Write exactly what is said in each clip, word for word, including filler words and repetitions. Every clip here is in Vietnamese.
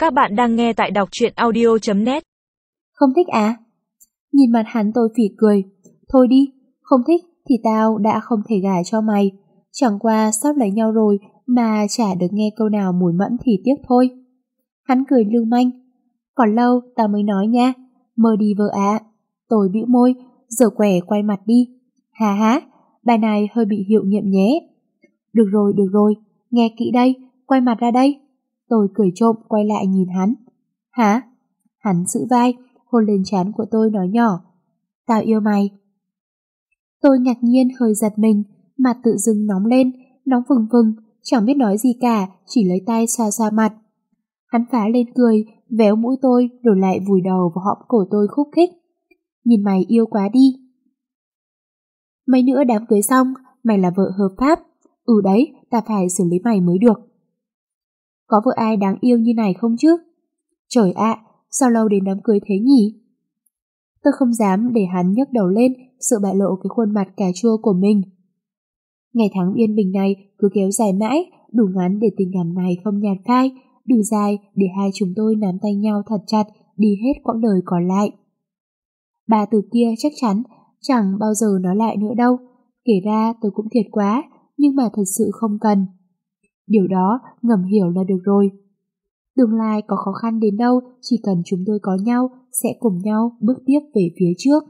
Các bạn đang nghe tại đọc truyện audio chấm net. Không thích à? Nhìn mặt hắn tôi phỉ cười. Thôi đi, không thích thì tao đã không thể gả cho mày. Chẳng qua sắp lấy nhau rồi mà chả được nghe câu nào mùi mẫn thì tiếc thôi. Hắn cười lưu manh. Còn lâu tao mới nói nha. Mơ đi vợ ạ. Tôi bĩu môi, giờ quẻ quay mặt đi. Hà há, bài này hơi bị hiệu nghiệm nhé. Được rồi, được rồi, nghe kỹ đây, quay mặt ra đây. Tôi cười trộm quay lại nhìn hắn. Hả? Hắn giữ vai, hôn lên trán của tôi nói nhỏ. Tao yêu mày. Tôi ngạc nhiên hơi giật mình, mặt tự dưng nóng lên, nóng phừng phừng, chẳng biết nói gì cả, chỉ lấy tay xoa xoa mặt. Hắn phá lên cười, véo mũi tôi rồi lại vùi đầu vào hõm cổ tôi khúc khích. Nhìn mày yêu quá đi. Mấy nữa đám cưới xong, mày là vợ hợp pháp. Ừ đấy, ta phải xử lý mày mới được. Có vợ ai đáng yêu như này không chứ? Trời ạ, sao lâu đến đám cưới thế nhỉ? Tôi không dám để hắn nhấc đầu lên, sợ bại lộ cái khuôn mặt cà chua của mình. Ngày tháng yên bình này cứ kéo dài mãi, đủ ngắn để tình cảm này không nhạt phai, đủ dài để hai chúng tôi nắm tay nhau thật chặt, đi hết quãng đời còn lại. Ba từ kia chắc chắn chẳng bao giờ nói lại nữa đâu. Kể ra tôi cũng thiệt quá, nhưng mà thật sự không cần. Điều đó ngầm hiểu là được rồi. Tương lai có khó khăn đến đâu, chỉ cần chúng tôi có nhau, sẽ cùng nhau bước tiếp về phía trước.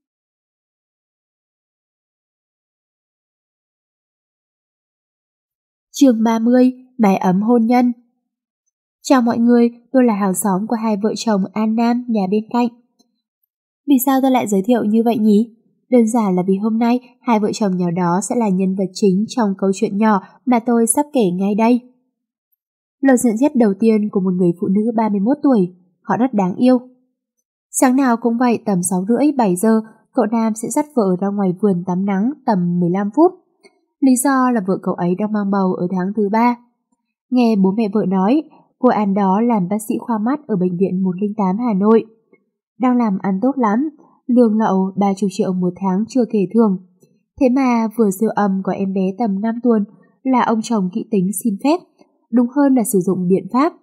Chương ba mươi, mái ấm hôn nhân. Chào mọi người, tôi là hàng xóm của hai vợ chồng An Nam nhà bên cạnh. Vì sao tôi lại giới thiệu như vậy nhỉ? Đơn giản là vì hôm nay hai vợ chồng nhỏ đó sẽ là nhân vật chính trong câu chuyện nhỏ mà tôi sắp kể ngay đây. Lời nhận xét đầu tiên của một người phụ nữ ba mươi mốt tuổi, họ rất đáng yêu. Sáng nào cũng vậy, tầm sáu rưỡi bảy giờ, cậu Nam sẽ dắt vợ ra ngoài vườn tắm nắng tầm mười lăm phút. Lý do là vợ cậu ấy đang mang bầu ở tháng thứ ba. Nghe bố mẹ vợ nói, cô An đó làm bác sĩ khoa mắt ở bệnh viện một không tám Hà Nội. Đang làm ăn tốt lắm, lương lậu ba mươi triệu một tháng chưa kể thường. Thế mà vừa siêu âm có em bé tầm năm tuần là ông chồng kỹ tính xin phép, đúng hơn là sử dụng biện pháp.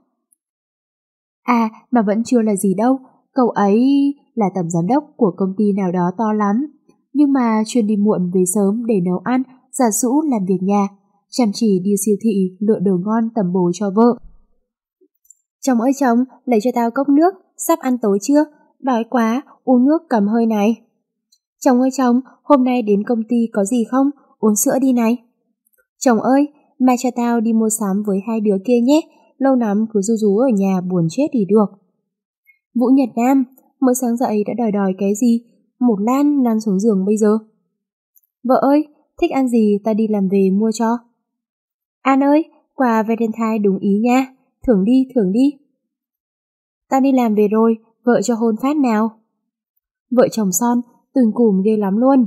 À, mà vẫn chưa là gì đâu, cậu ấy là tổng giám đốc của công ty nào đó to lắm, nhưng mà chuyên đi muộn về sớm để nấu ăn, giặt giũ làm việc nhà, chăm chỉ đi siêu thị lựa đồ ngon tầm bổ cho vợ. Chồng ơi chồng, lấy cho tao cốc nước, sắp ăn tối chưa? Đói quá, uống nước cầm hơi này. Chồng ơi chồng, hôm nay đến công ty có gì không? Uống sữa đi này. Chồng ơi, mai cho tao đi mua sắm với hai đứa kia nhé, lâu lắm cứ ru rú ở nhà buồn chết đi được. Vũ Nhật Nam, mới sáng dậy đã đòi đòi cái gì? Một lan lăn xuống giường bây giờ. Vợ ơi, thích ăn gì ta đi làm về mua cho. An ơi, quà Valentine đúng ý nha, thưởng đi, thưởng đi. Tao đi làm về rồi, vợ cho hôn phát nào. Vợ chồng son, từng cùm ghê lắm luôn.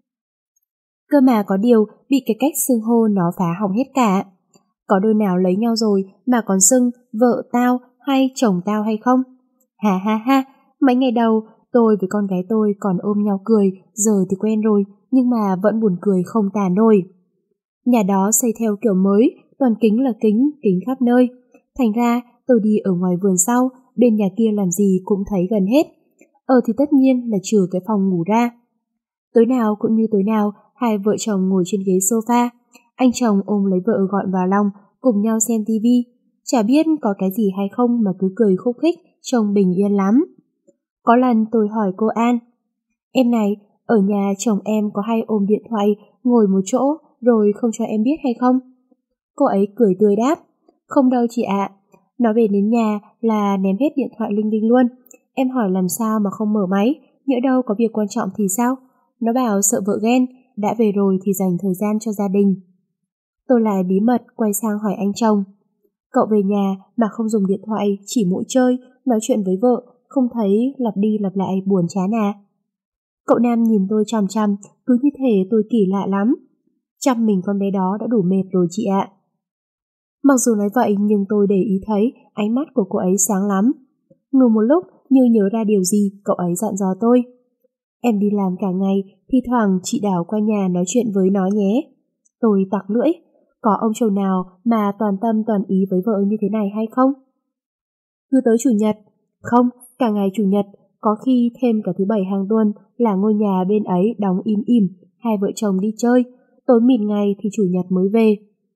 Cơ mà có điều bị cái cách xưng hô nó phá hỏng hết cả. Có đôi nào lấy nhau rồi mà còn xưng vợ tao hay chồng tao hay không? Ha ha ha, mấy ngày đầu tôi với con gái tôi còn ôm nhau cười, giờ thì quen rồi nhưng mà vẫn buồn cười không tả nổi. Nhà đó xây theo kiểu mới, toàn kính là kính, kính khắp nơi. Thành ra tôi đi ở ngoài vườn sau, bên nhà kia làm gì cũng thấy gần hết. Ở thì tất nhiên là trừ cái phòng ngủ ra. Tối nào cũng như tối nào, hai vợ chồng ngồi trên ghế sofa, anh chồng ôm lấy vợ gọn vào lòng, cùng nhau xem tivi. Chả biết có cái gì hay không mà cứ cười khúc khích, trông bình yên lắm. Có lần tôi hỏi cô An, em này, ở nhà chồng em có hay ôm điện thoại, ngồi một chỗ rồi không cho em biết hay không? Cô ấy cười tươi đáp, không đâu chị ạ, nó về đến nhà là ném hết điện thoại linh tinh luôn. Em hỏi làm sao mà không mở máy, nhỡ đâu có việc quan trọng thì sao? Nó bảo sợ vợ ghen, đã về rồi thì dành thời gian cho gia đình. Tôi lại bí mật quay sang hỏi anh chồng, cậu về nhà mà không dùng điện thoại, chỉ mỗi chơi, nói chuyện với vợ, không thấy lặp đi lặp lại buồn chán à? Cậu Nam nhìn tôi chằm chằm, cứ như thể tôi kỳ lạ lắm. Chăm mình con bé đó đã đủ mệt rồi chị ạ. Mặc dù nói vậy nhưng tôi để ý thấy ánh mắt của cô ấy sáng lắm. Ngừng một lúc như nhớ ra điều gì, cậu ấy dặn dò tôi. Em đi làm cả ngày, thi thoảng chị Đào qua nhà nói chuyện với nó nhé. Tôi tặc lưỡi, có ông chồng nào mà toàn tâm toàn ý với vợ như thế này hay không? Cứ tới Chủ nhật. Không, cả ngày Chủ nhật, có khi thêm cả thứ bảy hàng tuần là ngôi nhà bên ấy đóng im ỉm, hai vợ chồng đi chơi, tối mịt ngày thì Chủ nhật mới về.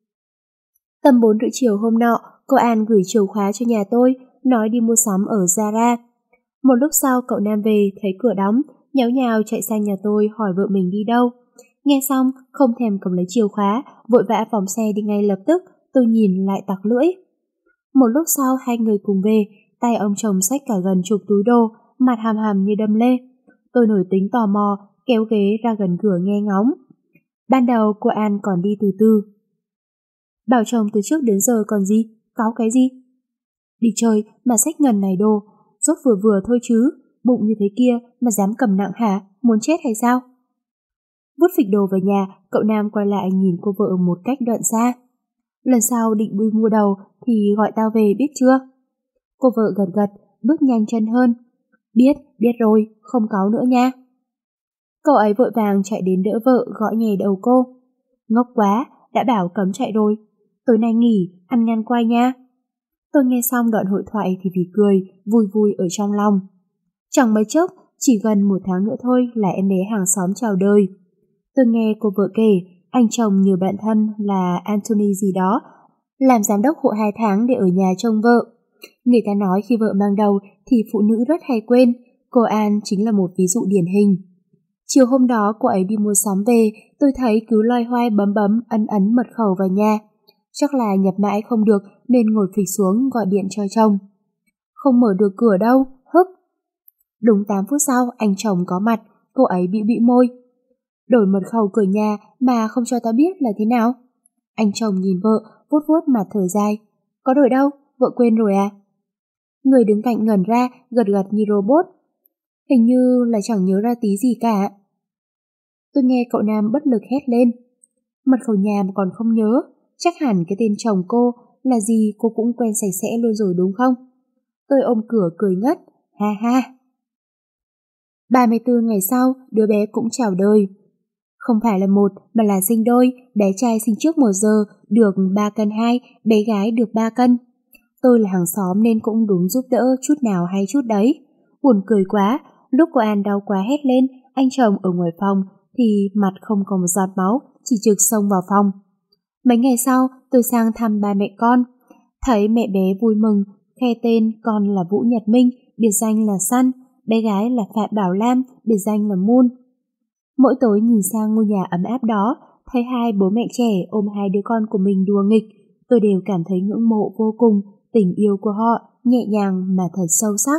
Tầm bốn rưỡi chiều hôm nọ, cô An gửi chìa khóa cho nhà tôi, nói đi mua sắm ở Zara. Một lúc sau cậu Nam về, thấy cửa đóng, nháo nhào chạy sang nhà tôi hỏi vợ mình đi đâu. Nghe xong, không thèm cầm lấy chìa khóa, vội vã phóng xe đi ngay lập tức, tôi nhìn lại tặc lưỡi. Một lúc sau hai người cùng về, tay ông chồng xách cả gần chục túi đồ, mặt hàm hàm như đâm lê. Tôi nổi tính tò mò, kéo ghế ra gần cửa nghe ngóng. Ban đầu cô An còn đi từ từ. Bảo chồng từ trước đến giờ còn gì, cáu cái gì? Đi chơi mà xách ngần này đồ, rốt vừa vừa thôi chứ, bụng như thế kia mà dám cầm nặng hả, muốn chết hay sao? Vứt phịch đồ về nhà, cậu Nam quay lại nhìn cô vợ một cách đoạn xa. Lần sau định đi mua đầu thì gọi tao về biết chưa? Cô vợ gật gật, bước nhanh chân hơn. Biết, biết rồi, không cáu nữa nha. Cậu ấy vội vàng chạy đến đỡ vợ gõ nhẹ đầu cô. Ngốc quá, đã bảo cấm chạy rồi. Tối nay nghỉ, ăn ngăn quay nha. Tôi nghe xong đoạn hội thoại thì vì cười, vui vui ở trong lòng. Chẳng mấy chốc, chỉ gần một tháng nữa thôi là em bé hàng xóm chào đời. Tôi nghe cô vợ kể, anh chồng nhờ bạn thân là Anthony gì đó, làm giám đốc hộ hai tháng để ở nhà trông vợ. Người ta nói khi vợ mang đầu thì phụ nữ rất hay quên, cô An chính là một ví dụ điển hình. Chiều hôm đó cô ấy đi mua sắm về, tôi thấy cứ loay hoay bấm bấm ấn ấn mật khẩu vào nhà. Chắc là nhập mãi không được nên ngồi phịch xuống gọi điện cho chồng. Không mở được cửa đâu, hức. Đúng tám phút sau anh chồng có mặt, cô ấy bĩu bĩu môi. Đổi mật khẩu cửa nhà mà không cho ta biết là thế nào? Anh chồng nhìn vợ, vuốt vuốt mặt thở dài. Có đổi đâu, vợ quên rồi à? Người đứng cạnh ngẩn ra, gật gật như robot. Hình như là chẳng nhớ ra tí gì cả. Tôi nghe cậu Nam bất lực hét lên. Mật khẩu nhà mà còn không nhớ, chắc hẳn cái tên chồng cô là gì cô cũng quen sạch sẽ luôn rồi đúng không? Tôi ôm cửa cười ngất, ha ha. ba mươi tư ngày sau, đứa bé cũng chào đời. Không phải là một mà là sinh đôi, bé trai sinh trước một giờ được ba cân hai, bé gái được ba cân. Tôi là hàng xóm nên cũng đúng giúp đỡ chút nào hay chút đấy. Buồn cười quá, lúc cô An đau quá hét lên, anh chồng ở ngoài phòng thì mặt không có một giọt máu, chỉ trực xông vào phòng. Mấy ngày sau, tôi sang thăm ba mẹ con, thấy mẹ bé vui mừng, khoe tên con là Vũ Nhật Minh, biệt danh là Sun, bé gái là Phạm Bảo Lam, biệt danh là Moon. Mỗi tối nhìn sang ngôi nhà ấm áp đó, thấy hai bố mẹ trẻ ôm hai đứa con của mình đùa nghịch, tôi đều cảm thấy ngưỡng mộ vô cùng, tình yêu của họ nhẹ nhàng mà thật sâu sắc.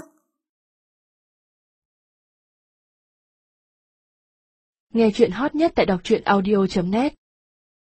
Nghe chuyện hot nhất tại đọc truyện audio chấm net.